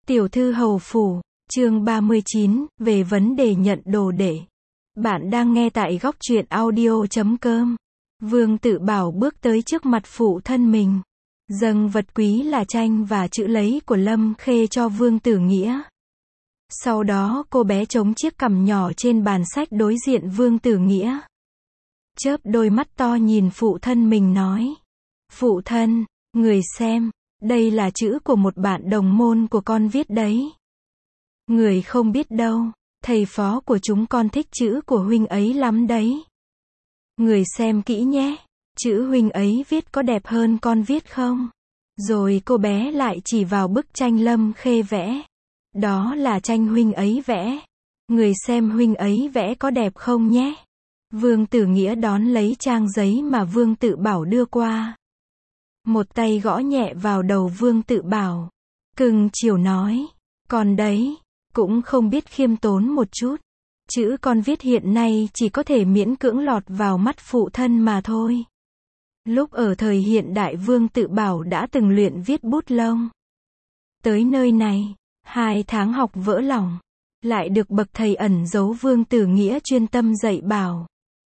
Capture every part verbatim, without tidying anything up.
Tiểu thư hầu phủ, chương ba mươi chín, về vấn đề nhận đồ đệ. Bạn đang nghe tại góc truyện audio chấm com. Vương Tự Bảo bước tới trước mặt phụ thân mình, dâng vật quý là tranh và chữ lấy của Lâm Khê cho Vương Tử Nghĩa. Sau đó cô bé chống chiếc cằm nhỏ trên bàn sách đối diện Vương Tử Nghĩa. Chớp đôi mắt to nhìn phụ thân mình nói. Phụ thân, người xem, đây là chữ của một bạn đồng môn của con viết đấy. Người không biết đâu, thầy phó của chúng con thích chữ của huynh ấy lắm đấy. Người xem kỹ nhé, chữ huynh ấy viết có đẹp hơn con viết không? Rồi cô bé lại chỉ vào bức tranh Lâm Khê vẽ. Đó là tranh huynh ấy vẽ. Người xem huynh ấy vẽ có đẹp không nhé? Vương Tử Nghĩa đón lấy trang giấy mà Vương Tự Bảo đưa qua. Một tay gõ nhẹ vào đầu Vương Tự Bảo. Cưng chiều nói, con đấy, cũng không biết khiêm tốn một chút. Chữ con viết hiện nay chỉ có thể miễn cưỡng lọt vào mắt phụ thân mà thôi. Lúc ở thời hiện đại Vương Tự Bảo đã từng luyện viết bút lông. Tới nơi này, hai tháng học vỡ lòng, lại được bậc thầy ẩn giấu Vương Tử Nghĩa chuyên tâm dạy bảo.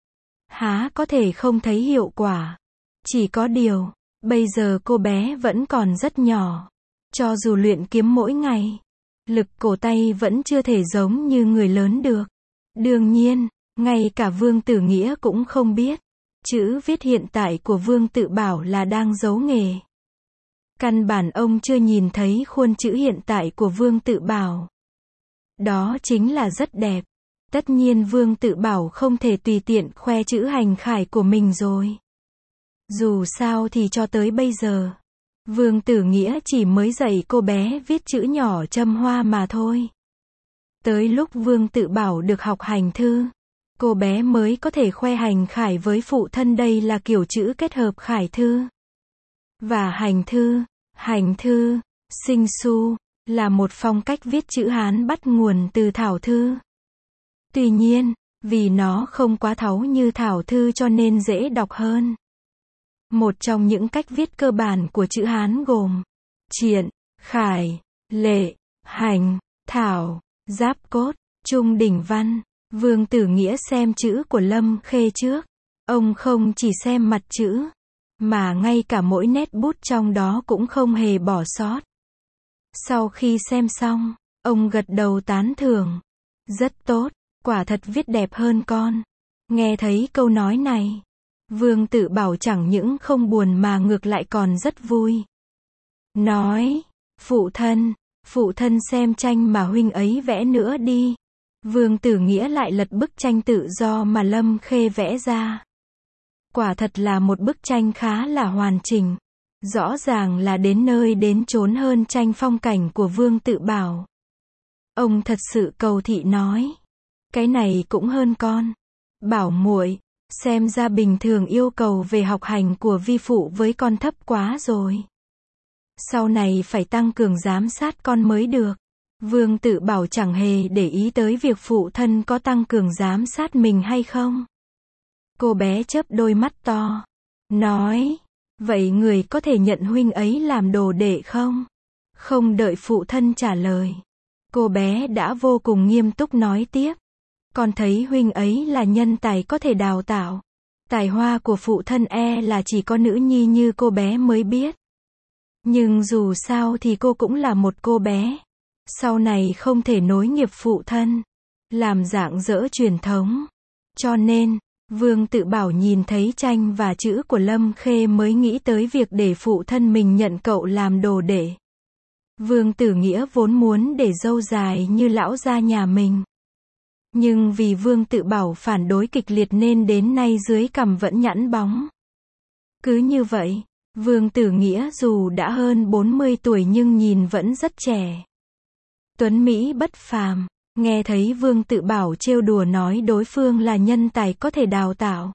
Há có thể không thấy hiệu quả. Chỉ có điều, bây giờ cô bé vẫn còn rất nhỏ. Cho dù luyện kiếm mỗi ngày, lực cổ tay vẫn chưa thể giống như người lớn được. Đương nhiên, ngay cả Vương Tử Nghĩa cũng không biết. Chữ viết hiện tại của Vương Tự Bảo là đang giấu nghề. Căn bản ông chưa nhìn thấy khuôn chữ hiện tại của Vương Tự Bảo. Đó chính là rất đẹp. Tất nhiên Vương Tự Bảo không thể tùy tiện khoe chữ hành khải của mình rồi. Dù sao thì cho tới bây giờ, Vương Tử Nghĩa chỉ mới dạy cô bé viết chữ nhỏ châm hoa mà thôi. Tới lúc Vương Tự Bảo được học hành thư, cô bé mới có thể khoe hành khải với phụ thân đây là kiểu chữ kết hợp khải thư và hành thư. Hành thư, sinh su, là một phong cách viết chữ Hán bắt nguồn từ thảo thư. Tuy nhiên, vì nó không quá tháo như thảo thư cho nên dễ đọc hơn. Một trong những cách viết cơ bản của chữ Hán gồm triện, khải, lệ, hành, thảo, giáp cốt, trung đỉnh văn. Vương Tử Nghĩa xem chữ của Lâm Khê trước. Ông không chỉ xem mặt chữ, mà ngay cả mỗi nét bút trong đó cũng không hề bỏ sót. Sau khi xem xong, ông gật đầu tán thưởng. Rất tốt, quả thật viết đẹp hơn con. Nghe thấy câu nói này, Vương Tự Bảo chẳng những không buồn mà ngược lại còn rất vui. Nói, phụ thân, phụ thân xem tranh mà huynh ấy vẽ nữa đi. Vương Tử Nghĩa lại lật bức tranh tự do mà Lâm Khê vẽ ra. Quả thật là một bức tranh khá là hoàn chỉnh. Rõ ràng là đến nơi đến chốn hơn tranh phong cảnh của Vương Tự Bảo. Ông thật sự cầu thị nói, cái này cũng hơn con. Bảo muội, xem ra bình thường yêu cầu về học hành của vi phụ với con thấp quá rồi. Sau này phải tăng cường giám sát con mới được. Vương Tự Bảo chẳng hề để ý tới việc phụ thân có tăng cường giám sát mình hay không. Cô bé chớp đôi mắt to, nói, vậy người có thể nhận huynh ấy làm đồ đệ không? Không đợi phụ thân trả lời, cô bé đã vô cùng nghiêm túc nói tiếp. Con thấy huynh ấy là nhân tài có thể đào tạo. Tài hoa của phụ thân e là chỉ có nữ nhi như cô bé mới biết. Nhưng dù sao thì cô cũng là một cô bé. Sau này không thể nối nghiệp phụ thân, làm rạng rỡ truyền thống. Cho nên, Vương Tự Bảo nhìn thấy tranh và chữ của Lâm Khê mới nghĩ tới việc để phụ thân mình nhận cậu làm đồ đệ. Vương Tử Nghĩa vốn muốn để râu dài như lão gia nhà mình. Nhưng vì Vương Tự Bảo phản đối kịch liệt nên đến nay dưới cằm vẫn nhẵn bóng. Cứ như vậy, Vương Tử Nghĩa dù đã hơn bốn mươi tuổi nhưng nhìn vẫn rất trẻ. Tuấn Mỹ bất phàm. Nghe thấy Vương Tự Bảo trêu đùa nói đối phương là nhân tài có thể đào tạo.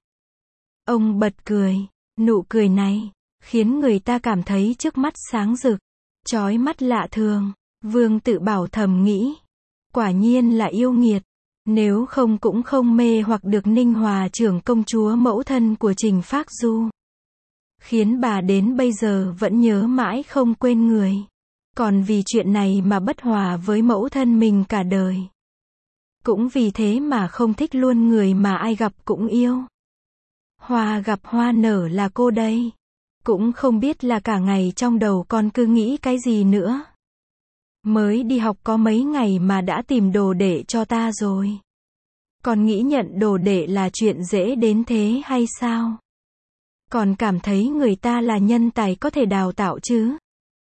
Ông bật cười. Nụ cười này khiến người ta cảm thấy trước mắt sáng rực, chói mắt lạ thường. Vương Tự Bảo thầm nghĩ, quả nhiên là yêu nghiệt. Nếu không cũng không mê hoặc được Ninh Hòa trưởng công chúa mẫu thân của Trình Phác Du. Khiến bà đến bây giờ vẫn nhớ mãi không quên người. Còn vì chuyện này mà bất hòa với mẫu thân mình cả đời. Cũng vì thế mà không thích luôn người mà ai gặp cũng yêu. Hoa gặp hoa nở là cô đây. Cũng không biết là cả ngày trong đầu con cứ nghĩ cái gì nữa. Mới đi học có mấy ngày mà đã tìm đồ đệ cho ta rồi. Con nghĩ nhận đồ đệ là chuyện dễ đến thế hay sao? Còn cảm thấy người ta là nhân tài có thể đào tạo chứ?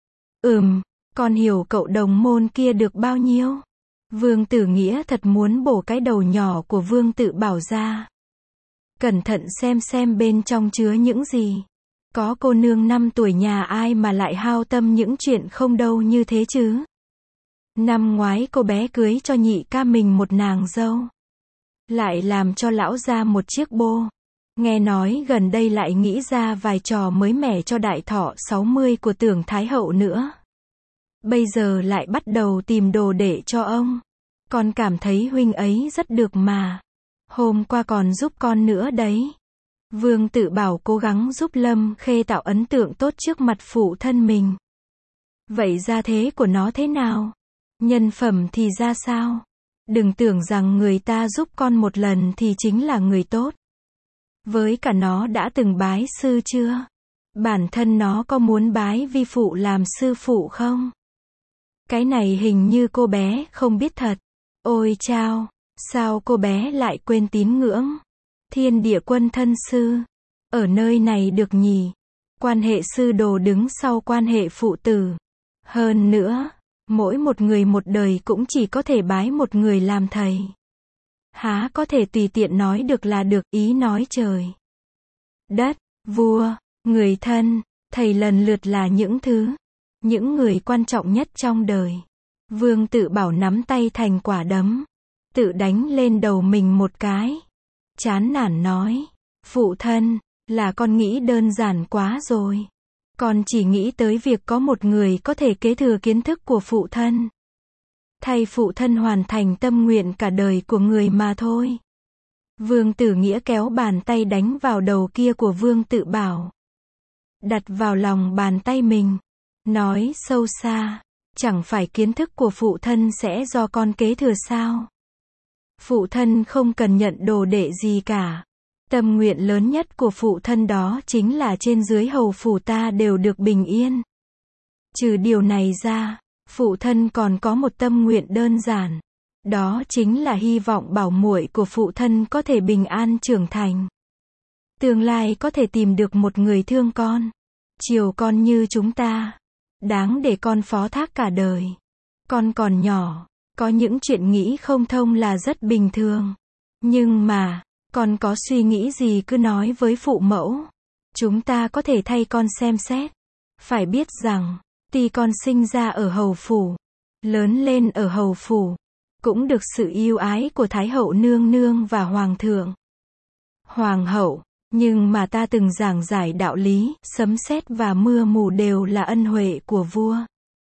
Ừm, con hiểu cậu đồng môn kia được bao nhiêu? Vương Tử Nghĩa thật muốn bổ cái đầu nhỏ của Vương Tự Bảo ra. Cẩn thận xem xem bên trong chứa những gì. Có cô nương năm tuổi nhà ai mà lại hao tâm những chuyện không đâu như thế chứ? Năm ngoái cô bé cưới cho nhị ca mình một nàng dâu. Lại làm cho lão ra một chiếc bô. Nghe nói gần đây lại nghĩ ra vài trò mới mẻ cho đại thọ sáu mươi của Tưởng Thái Hậu nữa. Bây giờ lại bắt đầu tìm đồ để cho ông. Con cảm thấy huynh ấy rất được mà. Hôm qua còn giúp con nữa đấy. Vương Tự Bảo cố gắng giúp Lâm Khê tạo ấn tượng tốt trước mặt phụ thân mình. Vậy gia thế của nó thế nào? Nhân phẩm thì ra sao? Đừng tưởng rằng người ta giúp con một lần thì chính là người tốt. Với cả nó đã từng bái sư chưa? Bản thân nó có muốn bái vi phụ làm sư phụ không? Cái này hình như cô bé không biết thật. Ôi chao, sao cô bé lại quên tín ngưỡng? Thiên Địa Quân thân sư. Ở nơi này được nhỉ? Quan hệ sư đồ đứng sau quan hệ phụ tử. Hơn nữa, mỗi một người một đời cũng chỉ có thể bái một người làm thầy. Há có thể tùy tiện nói được là được, ý nói trời đất, vua, người thân, thầy lần lượt là những thứ, những người quan trọng nhất trong đời. Vương Tự Bảo nắm tay thành quả đấm, tự đánh lên đầu mình một cái. Chán nản nói, phụ thân, là con nghĩ đơn giản quá rồi. Con chỉ nghĩ tới việc có một người có thể kế thừa kiến thức của phụ thân. Thay phụ thân hoàn thành tâm nguyện cả đời của người mà thôi. Vương Tử Nghĩa kéo bàn tay đánh vào đầu kia của Vương Tự Bảo. Đặt vào lòng bàn tay mình. Nói sâu xa, chẳng phải kiến thức của phụ thân sẽ do con kế thừa sao? Phụ thân không cần nhận đồ đệ gì cả. Tâm nguyện lớn nhất của phụ thân đó chính là trên dưới hầu phủ ta đều được bình yên. Trừ điều này ra, phụ thân còn có một tâm nguyện đơn giản. Đó chính là hy vọng bảo muội của phụ thân có thể bình an trưởng thành. Tương lai có thể tìm được một người thương con, chiều con như chúng ta. Đáng để con phó thác cả đời. Con còn nhỏ, có những chuyện nghĩ không thông là rất bình thường. Nhưng mà, con có suy nghĩ gì cứ nói với phụ mẫu. Chúng ta có thể thay con xem xét. Phải biết rằng, tuy con sinh ra ở hầu phủ, lớn lên ở hầu phủ, cũng được sự yêu ái của Thái hậu nương nương và Hoàng thượng. Hoàng hậu, nhưng mà ta từng giảng giải đạo lý, sấm sét và mưa mù đều là ân huệ của vua.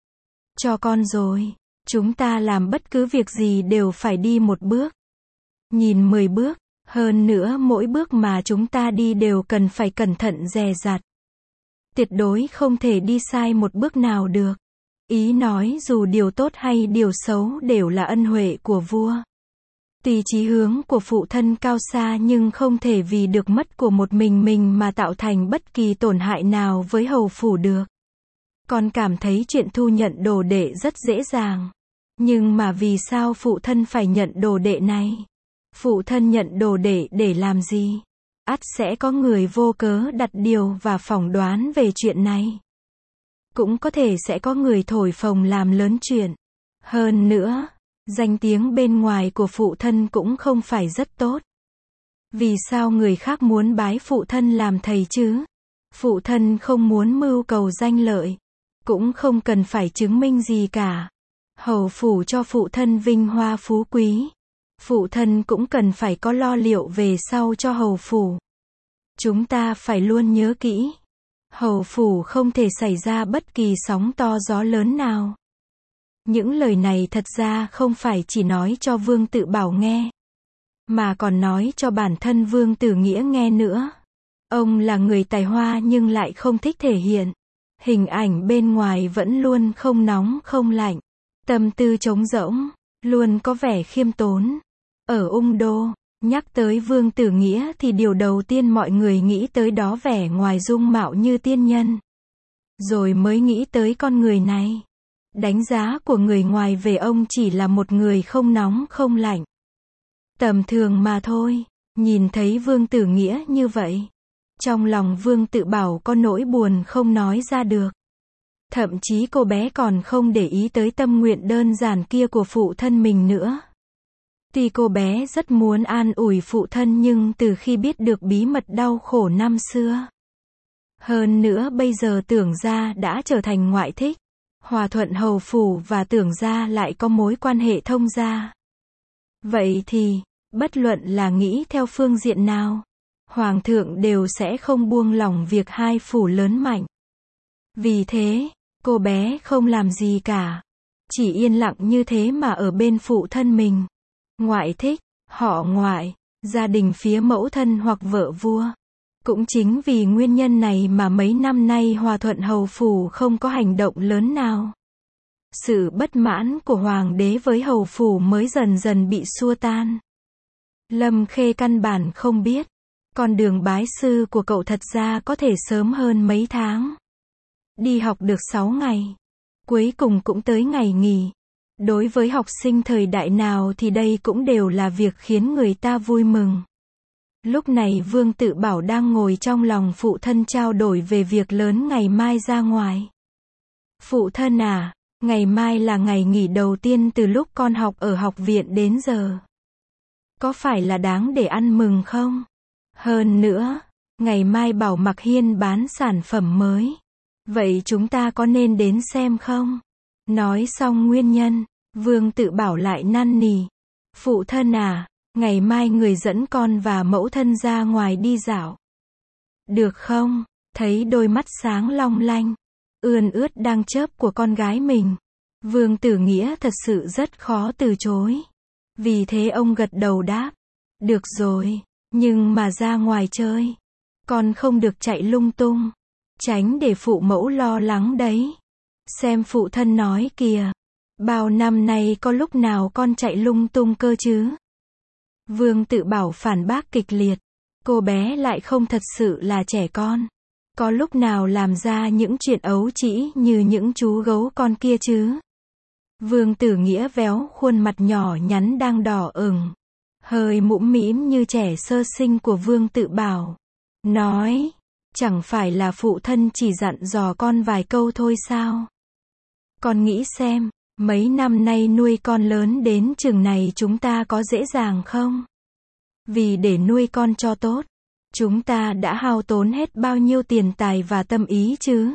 Cho con rồi, chúng ta làm bất cứ việc gì đều phải đi một bước, nhìn mười bước, hơn nữa mỗi bước mà chúng ta đi đều cần phải cẩn thận dè dặt. Tuyệt đối không thể đi sai một bước nào được. Ý nói dù điều tốt hay điều xấu đều là ân huệ của vua. Tuy chí hướng của phụ thân cao xa nhưng không thể vì được mất của một mình mình mà tạo thành bất kỳ tổn hại nào với hầu phủ được. Con cảm thấy chuyện thu nhận đồ đệ rất dễ dàng. Nhưng mà vì sao phụ thân phải nhận đồ đệ này? Phụ thân nhận đồ đệ để làm gì? Ắt sẽ có người vô cớ đặt điều và phỏng đoán về chuyện này. Cũng có thể sẽ có người thổi phồng làm lớn chuyện. Hơn nữa, danh tiếng bên ngoài của phụ thân cũng không phải rất tốt. Vì sao người khác muốn bái phụ thân làm thầy chứ? Phụ thân không muốn mưu cầu danh lợi, cũng không cần phải chứng minh gì cả. Hầu phủ cho phụ thân vinh hoa phú quý. Phụ thân cũng cần phải có lo liệu về sau cho hầu phủ. Chúng ta phải luôn nhớ kỹ. Hầu phủ không thể xảy ra bất kỳ sóng to gió lớn nào. Những lời này thật ra không phải chỉ nói cho Vương Tự Bảo nghe, mà còn nói cho bản thân Vương Tử Nghĩa nghe nữa. Ông là người tài hoa nhưng lại không thích thể hiện. Hình ảnh bên ngoài vẫn luôn không nóng không lạnh. Tâm tư trống rỗng, luôn có vẻ khiêm tốn. Ở Ung Đô, nhắc tới Vương Tử Nghĩa thì điều đầu tiên mọi người nghĩ tới đó vẻ ngoài dung mạo như tiên nhân. Rồi mới nghĩ tới con người này. Đánh giá của người ngoài về ông chỉ là một người không nóng không lạnh. Tầm thường mà thôi. Nhìn thấy Vương Tử Nghĩa như vậy, trong lòng Vương Tự Bảo có nỗi buồn không nói ra được. Thậm chí cô bé còn không để ý tới tâm nguyện đơn giản kia của phụ thân mình nữa. Tuy cô bé rất muốn an ủi phụ thân nhưng từ khi biết được bí mật đau khổ năm xưa, hơn nữa bây giờ Tưởng Gia đã trở thành ngoại thích, Hòa Thuận hầu phủ và Tưởng Gia lại có mối quan hệ thông gia. Vậy thì, bất luận là nghĩ theo phương diện nào, Hoàng thượng đều sẽ không buông lỏng việc hai phủ lớn mạnh. Vì thế, cô bé không làm gì cả. Chỉ yên lặng như thế mà ở bên phụ thân mình. Ngoại thích, họ ngoại, gia đình phía mẫu thân hoặc vợ vua. Cũng chính vì nguyên nhân này mà mấy năm nay Hòa Thuận hầu phủ không có hành động lớn nào. Sự bất mãn của hoàng đế với hầu phủ mới dần dần bị xua tan. Lâm Khê căn bản không biết, con đường bái sư của cậu thật ra có thể sớm hơn mấy tháng. Đi học được sáu ngày, cuối cùng cũng tới ngày nghỉ. Đối với học sinh thời đại nào thì đây cũng đều là việc khiến người ta vui mừng. Lúc này Vương Tự Bảo đang ngồi trong lòng phụ thân trao đổi về việc lớn ngày mai ra ngoài. Phụ thân à, ngày mai là ngày nghỉ đầu tiên từ lúc con học ở học viện đến giờ. Có phải là đáng để ăn mừng không? Hơn nữa, ngày mai Bảo Mặc Hiên bán sản phẩm mới. Vậy chúng ta có nên đến xem không? Nói xong nguyên nhân, Vương Tự Bảo lại năn nỉ. Phụ thân à, ngày mai người dẫn con và mẫu thân ra ngoài đi dạo. Được không? Thấy đôi mắt sáng long lanh, ươn ướt đang chớp của con gái mình. Vương Tử Nghĩa thật sự rất khó từ chối. Vì thế ông gật đầu đáp. Được rồi, nhưng mà ra ngoài chơi. Con không được chạy lung tung. Tránh để phụ mẫu lo lắng đấy. Xem phụ thân nói kìa. Bao năm nay có lúc nào con chạy lung tung cơ chứ? Vương Tự Bảo phản bác kịch liệt. Cô bé lại không thật sự là trẻ con. Có lúc nào làm ra những chuyện ấu trĩ như những chú gấu con kia chứ? Vương Tử Nghĩa véo khuôn mặt nhỏ nhắn đang đỏ ửng, hơi mũm mĩm như trẻ sơ sinh của Vương Tự Bảo. Nói, chẳng phải là phụ thân chỉ dặn dò con vài câu thôi sao? Con nghĩ xem, mấy năm nay nuôi con lớn đến chừng này chúng ta có dễ dàng không? Vì để nuôi con cho tốt, chúng ta đã hao tốn hết bao nhiêu tiền tài và tâm ý chứ?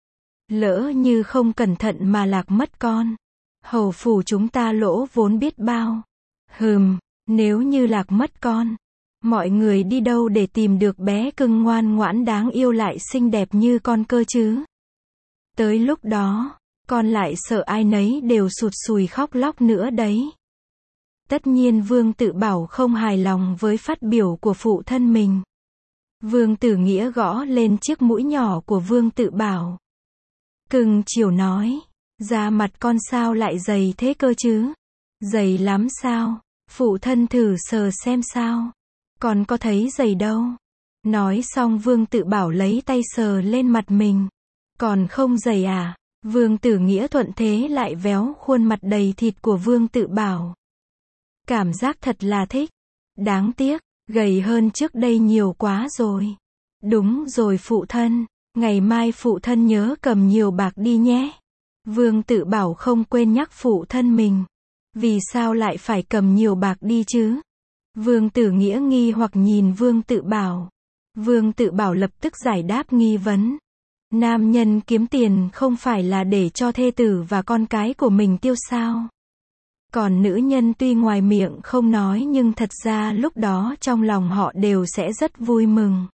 Lỡ như không cẩn thận mà lạc mất con, hầu phủ chúng ta lỗ vốn biết bao. Hừm, nếu như lạc mất con, mọi người đi đâu để tìm được bé cưng ngoan ngoãn đáng yêu lại xinh đẹp như con cơ chứ? Tới lúc đó, con lại sợ ai nấy đều sụt sùi khóc lóc nữa đấy. Tất nhiên Vương Tự Bảo không hài lòng với phát biểu của phụ thân mình. Vương Tử Nghĩa gõ lên chiếc mũi nhỏ của Vương Tự Bảo. Cưng chiều nói, da mặt con sao lại dày thế cơ chứ? Dày lắm sao? Phụ thân thử sờ xem sao. Con có thấy dày đâu. Nói xong Vương Tự Bảo lấy tay sờ lên mặt mình. Còn không dày à? Vương Tử Nghĩa thuận thế lại véo khuôn mặt đầy thịt của Vương Tự Bảo. Cảm giác thật là thích. Đáng tiếc, gầy hơn trước đây nhiều quá rồi. Đúng rồi phụ thân, ngày mai phụ thân nhớ cầm nhiều bạc đi nhé. Vương Tự Bảo không quên nhắc phụ thân mình. Vì sao lại phải cầm nhiều bạc đi chứ? Vương Tử Nghĩa nghi hoặc nhìn Vương Tự Bảo. Vương Tự Bảo lập tức giải đáp nghi vấn. Nam nhân kiếm tiền không phải là để cho thê tử và con cái của mình tiêu sao? Còn nữ nhân tuy ngoài miệng không nói nhưng thật ra lúc đó trong lòng họ đều sẽ rất vui mừng.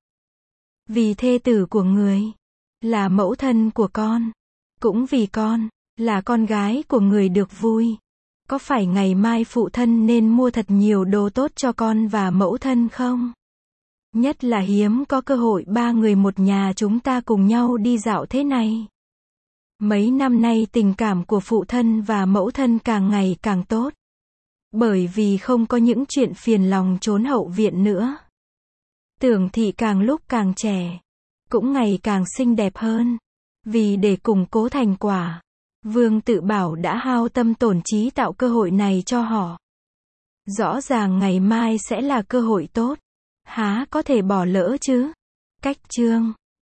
Vì thê tử của người là mẫu thân của con, cũng vì con là con gái của người được vui. Có phải ngày mai phụ thân nên mua thật nhiều đồ tốt cho con và mẫu thân không? Nhất là hiếm có cơ hội ba người một nhà chúng ta cùng nhau đi dạo thế này. Mấy năm nay tình cảm của phụ thân và mẫu thân càng ngày càng tốt. Bởi vì không có những chuyện phiền lòng trốn hậu viện nữa. Tưởng Thị càng lúc càng trẻ, cũng ngày càng xinh đẹp hơn. Vì để củng cố thành quả, Vương Tự Bảo đã hao tâm tổn trí tạo cơ hội này cho họ. Rõ ràng ngày mai sẽ là cơ hội tốt, há có thể bỏ lỡ chứ. Cách chương